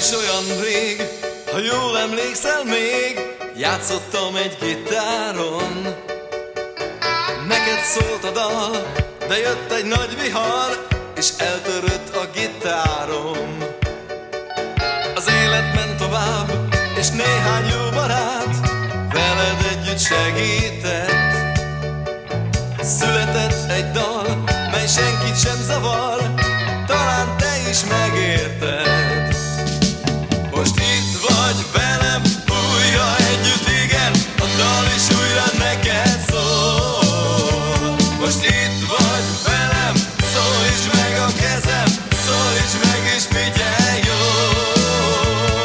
is olyan rég, ha jól emlékszel még, játszottam egy gitáron. Neked szólt a dal, de jött egy nagy vihar, és eltörött a gitárom. Az élet ment tovább, és néhány jó barát veled együtt segített. Született egy dal, mely senkit sem zavar, talán te is megérted. Most itt vagy velem, újra együtt, igen, a dal is újra neked szól. Most itt vagy velem, szólítsd meg a kezem, szólítsd meg és figyelj jól.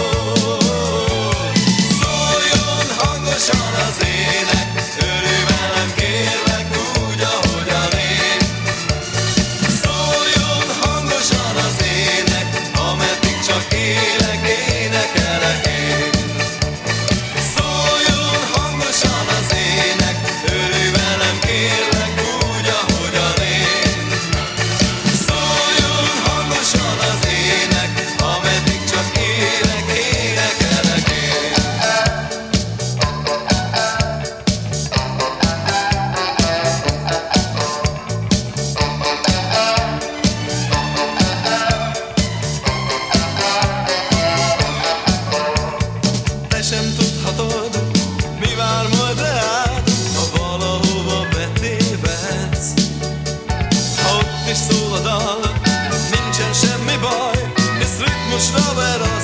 Szóljon hangosan az ének, örülj velem kérlek úgy, ahogyan én. Szóljon hangosan az ének, ameddig csak élek, énekelek én. Szóljon hangosan az ének, örülj velem kérlek úgy, ahogyan én. Szóljon hangosan az ének, ameddig csak élek, énekelek én. Te sem tudhatod, mi vár majd rád, ha valahova betévedsz. Ha ott is szól a dal, nincsen semmi baj, hisz ritmusra ver a